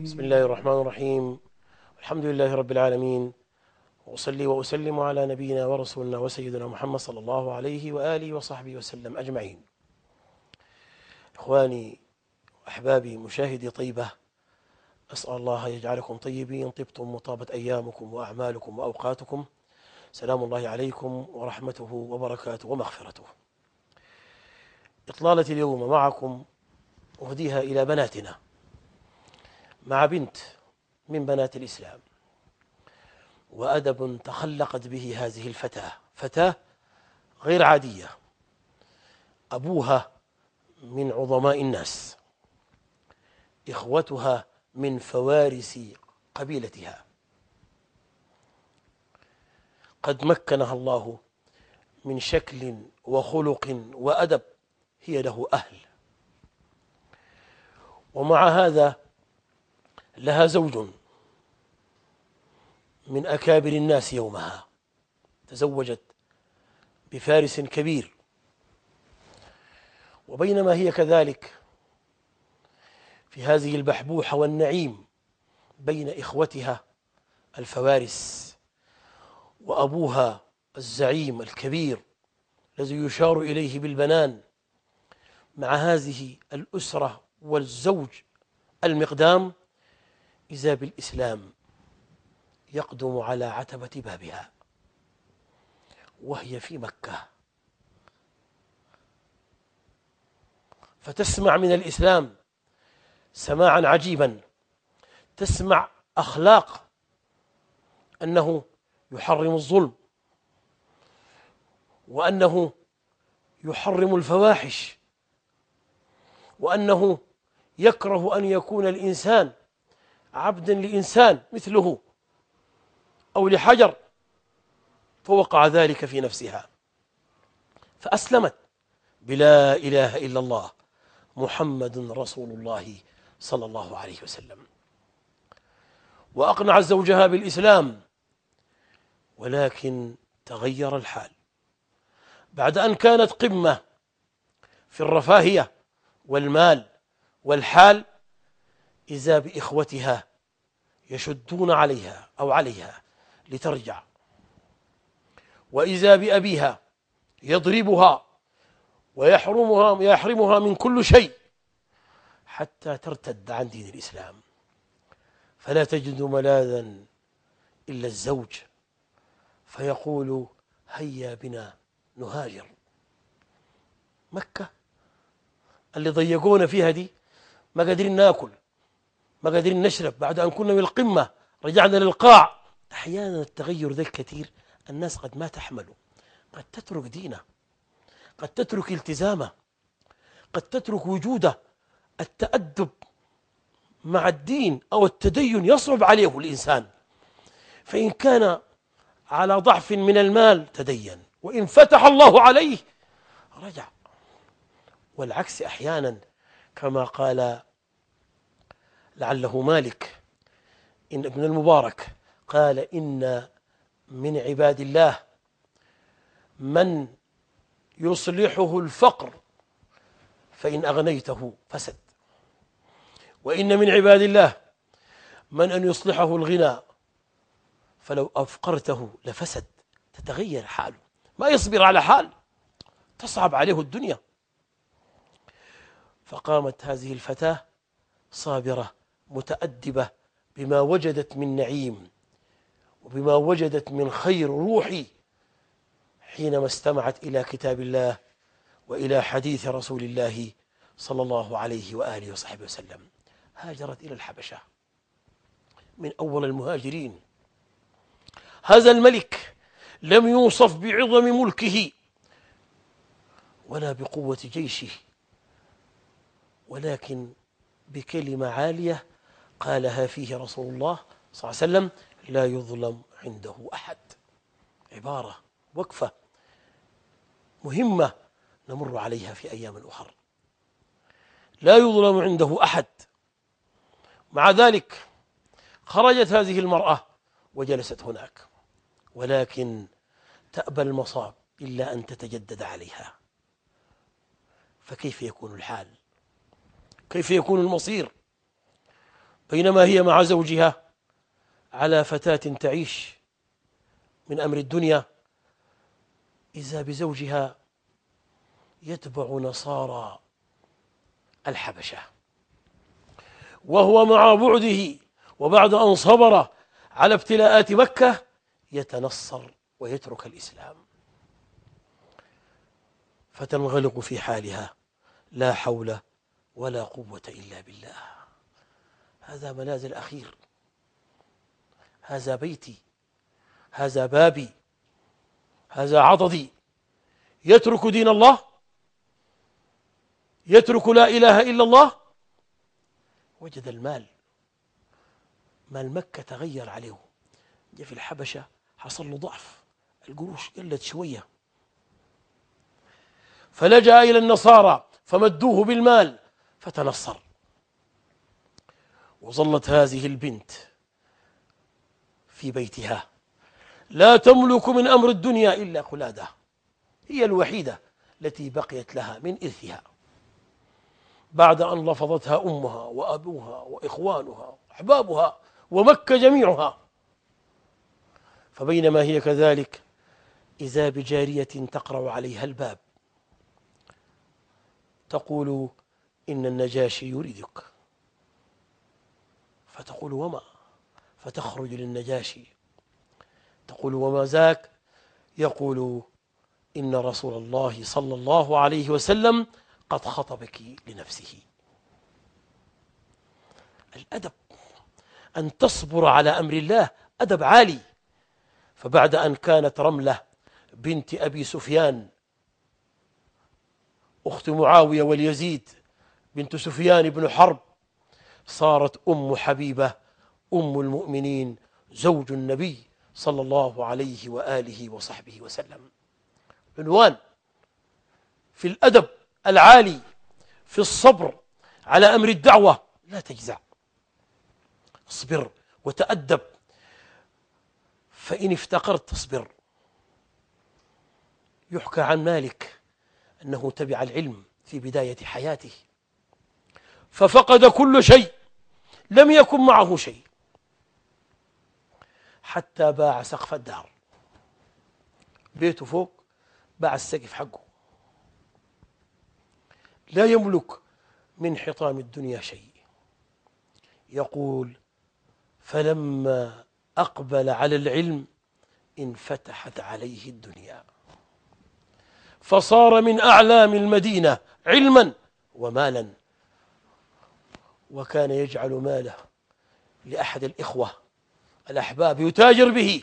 بسم الله الرحمن الرحيم. الحمد لله رب العالمين، وأصلي وأسلم على نبينا ورسولنا وسيدنا محمد صلى الله عليه وآله وصحبه وسلم أجمعين. إخواني وأحبابي مشاهدي طيبة، أسأل الله يجعلكم طيبين، طبتم وطابت أيامكم وأعمالكم وأوقاتكم. سلام الله عليكم ورحمته وبركاته ومغفرته. إطلالتي اليوم معكم أهديها إلى بناتنا، مع بنت من بنات الإسلام، وأدب تخلقت به هذه الفتاة، فتاة غير عادية. أبوها من عظماء الناس، إخوتها من فوارس قبيلتها، قد مكنها الله من شكل وخلق وأدب هي له أهل. ومع هذا لها زوج من أكابر الناس يومها، تزوجت بفارس كبير. وبينما هي كذلك في هذه البحبوحة والنعيم بين إخوتها الفوارس وأبوها الزعيم الكبير الذي يشار إليه بالبنان، مع هذه الأسرة والزوج المقدام، إذا بالإسلام يقدم على عتبة بابها وهي في مكة، فتسمع من الإسلام سماعا عجيبا، تسمع أخلاق أنه يحرم الظلم، وأنه يحرم الفواحش، وأنه يكره أن يكون الإنسان عبدا لإنسان مثله أو لحجر، فوقع ذلك في نفسها فأسلمت بلا إله إلا الله محمد رسول الله صلى الله عليه وسلم، وأقنعت زوجها بالإسلام. ولكن تغير الحال بعد أن كانت قمة في الرفاهية والمال والحال، إذا بإخوتها يشدون عليها أو عليها لترجع، وإذا بأبيها يضربها ويحرمها من كل شيء حتى ترتد عن دين الإسلام. فلا تجد ملاذا إلا الزوج، فيقول: هيا بنا نهاجر. مكة اللي ضيقونا فيها دي، ما قادرين ناكل، ما قادرين نشرب، بعد أن كنا من القمة رجعنا للقاع. أحيانا التغير ذا الكثير الناس قد ما تحمله، قد تترك دينه، قد تترك التزامه، قد تترك وجوده. التأدب مع الدين أو التدين يصعب عليه الإنسان، فإن كان على ضعف من المال تدين، وإن فتح الله عليه رجع. والعكس أحيانا، كما قال لعله مالك إن ابن المبارك قال: إن من عباد الله من يصلحه الفقر فإن أغنيته فسد، وإن من عباد الله من أن يصلحه الغنى فلو أفقرته لفسد. تتغير حاله، ما يصبر على حال، تصعب عليه الدنيا. فقامت هذه الفتاة صابرة متأدبة بما وجدت من نعيم وبما وجدت من خير روحي، حينما استمعت إلى كتاب الله وإلى حديث رسول الله صلى الله عليه وآله وصحبه وسلم. هاجرت إلى الحبشة من أول المهاجرين. هذا الملك لم يوصف بعظم ملكه ولا بقوة جيشه، ولكن بكلمة عالية قالها فيه رسول الله صلى الله عليه وسلم: لا يظلم عنده أحد. عبارة وقفة مهمة نمر عليها في أيام أخرى. لا يظلم عنده أحد. مع ذلك خرجت هذه المرأة وجلست هناك، ولكن تأبى المصاب إلا أن تتجدد عليها. فكيف يكون الحال؟ كيف يكون المصير؟ بينما هي مع زوجها على فتاة تعيش من أمر الدنيا، إذا بزوجها يتبع نصارى الحبشة، وهو مع بعده وبعد أن صبر على ابتلاءات مكة يتنصر ويترك الإسلام، فتنغلق في حالها لا حول ولا قوة إلا بالله. هذا ملاذ الأخير، هذا بيتي، هذا بابي، هذا عضدي. يترك دين الله، يترك لا إله إلا الله. وجد المال، مال مكة تغير عليه، جاء في الحبشة حصل له ضعف، القروش قلت شوية، فلجأ إلى النصارى فمدوه بالمال فتنصر. وظلت هذه البنت في بيتها لا تملك من أمر الدنيا إلا قلادة، هي الوحيدة التي بقيت لها من إرثها بعد أن لفظتها أمها وأبوها وإخوانها وأحبابها ومكة جميعها. فبينما هي كذلك إذا بجارية تقرع عليها الباب تقول: إن النجاشي يريدك. فتقول: وما؟ فتخرج للنجاشي تقول: وما ذاك؟ يقول: إن رسول الله صلى الله عليه وسلم قد خطبك لنفسه. الأدب أن تصبر على أمر الله أدب عالي. فبعد أن كانت رملة بنت أبي سفيان أخت معاوية واليزيد بنت سفيان بن حرب، صارت أم حبيبة أم المؤمنين زوج النبي صلى الله عليه وآله وصحبه وسلم. عنوان في الأدب العالي، في الصبر على أمر الدعوة، لا تجزع، اصبر وتأدب، فإن افتقرت تصبر. يحكى عن مالك أنه تبع العلم في بداية حياته ففقد كل شيء، لم يكن معه شيء حتى باع سقف الدار، بيته فوق، باع السقف حقه، لا يملك من حطام الدنيا شيء. يقول: فلما أقبل على العلم انفتحت عليه الدنيا، فصار من أعلام المدينة علما ومالا، وكان يجعل ماله لأحد الإخوة الأحباب يتاجر به.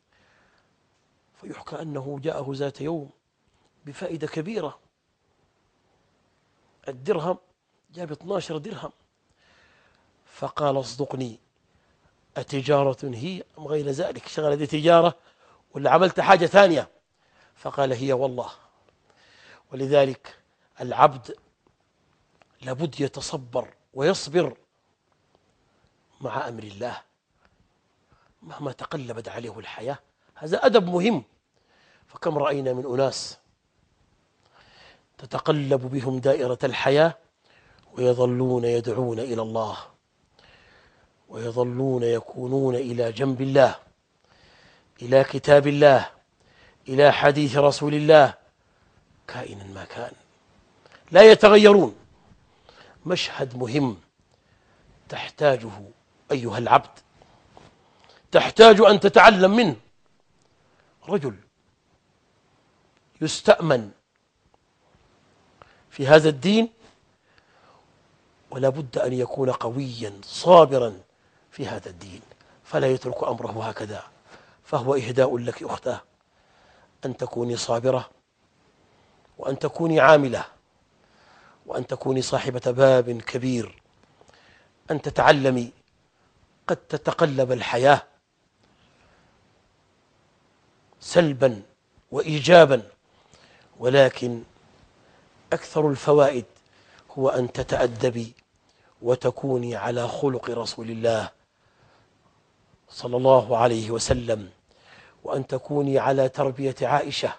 فيحكى أنه جاءه ذات يوم بفائدة كبيرة، الدرهم جاب 12 درهم، فقال: اصدقني، أتجارة هي أم غير ذلك؟ شغلة دي تجارة ولا عملت حاجة ثانية؟ فقال: هي والله. ولذلك العبد لابد يتصبر ويصبر مع أمر الله مهما تقلبت عليه الحياة. هذا أدب مهم. فكم رأينا من أناس تتقلب بهم دائرة الحياة ويظلون يدعون إلى الله، ويظلون يكونون إلى جنب الله، إلى كتاب الله، إلى حديث رسول الله، كائنا ما كان، لا يتغيرون. مشهد مهم تحتاجه أيها العبد، تحتاج أن تتعلم منه. رجل يستأمن في هذا الدين، ولا بد أن يكون قويا صابرا في هذا الدين، فلا يترك أمره هكذا. فهو إهداء لك أختاه أن تكوني صابرة، وأن تكوني عاملة، وأن تكوني صاحبة باب كبير، أن تتعلمي. قد تتقلب الحياة سلبا وإيجابا، ولكن أكثر الفوائد هو أن تتأدبي وتكوني على خلق رسول الله صلى الله عليه وسلم، وأن تكوني على تربية عائشة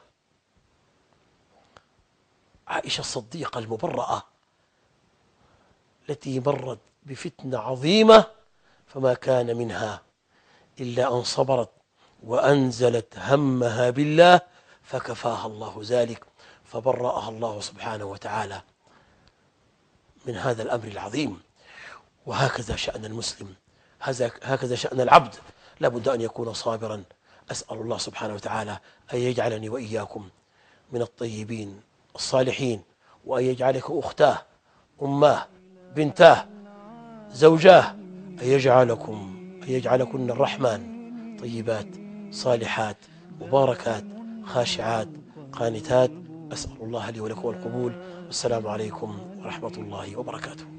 الصديقة المبرأة التي مرت بفتنة عظيمة فما كان منها إلا أن صبرت وأنزلت همها بالله فكفاها الله ذلك، فبرأها الله سبحانه وتعالى من هذا الأمر العظيم. وهكذا شأن المسلم، هكذا شأن العبد، لابد أن يكون صابرا. أسأل الله سبحانه وتعالى أن يجعلني وإياكم من الطيبين الصالحين، وأن يجعلك أختاه، أماه، بنتاه، زوجاه، أن يجعلكن الرحمن طيبات صالحات مباركات خاشعات قانتات. أسأل الله لي ولكم القبول. والسلام عليكم ورحمة الله وبركاته.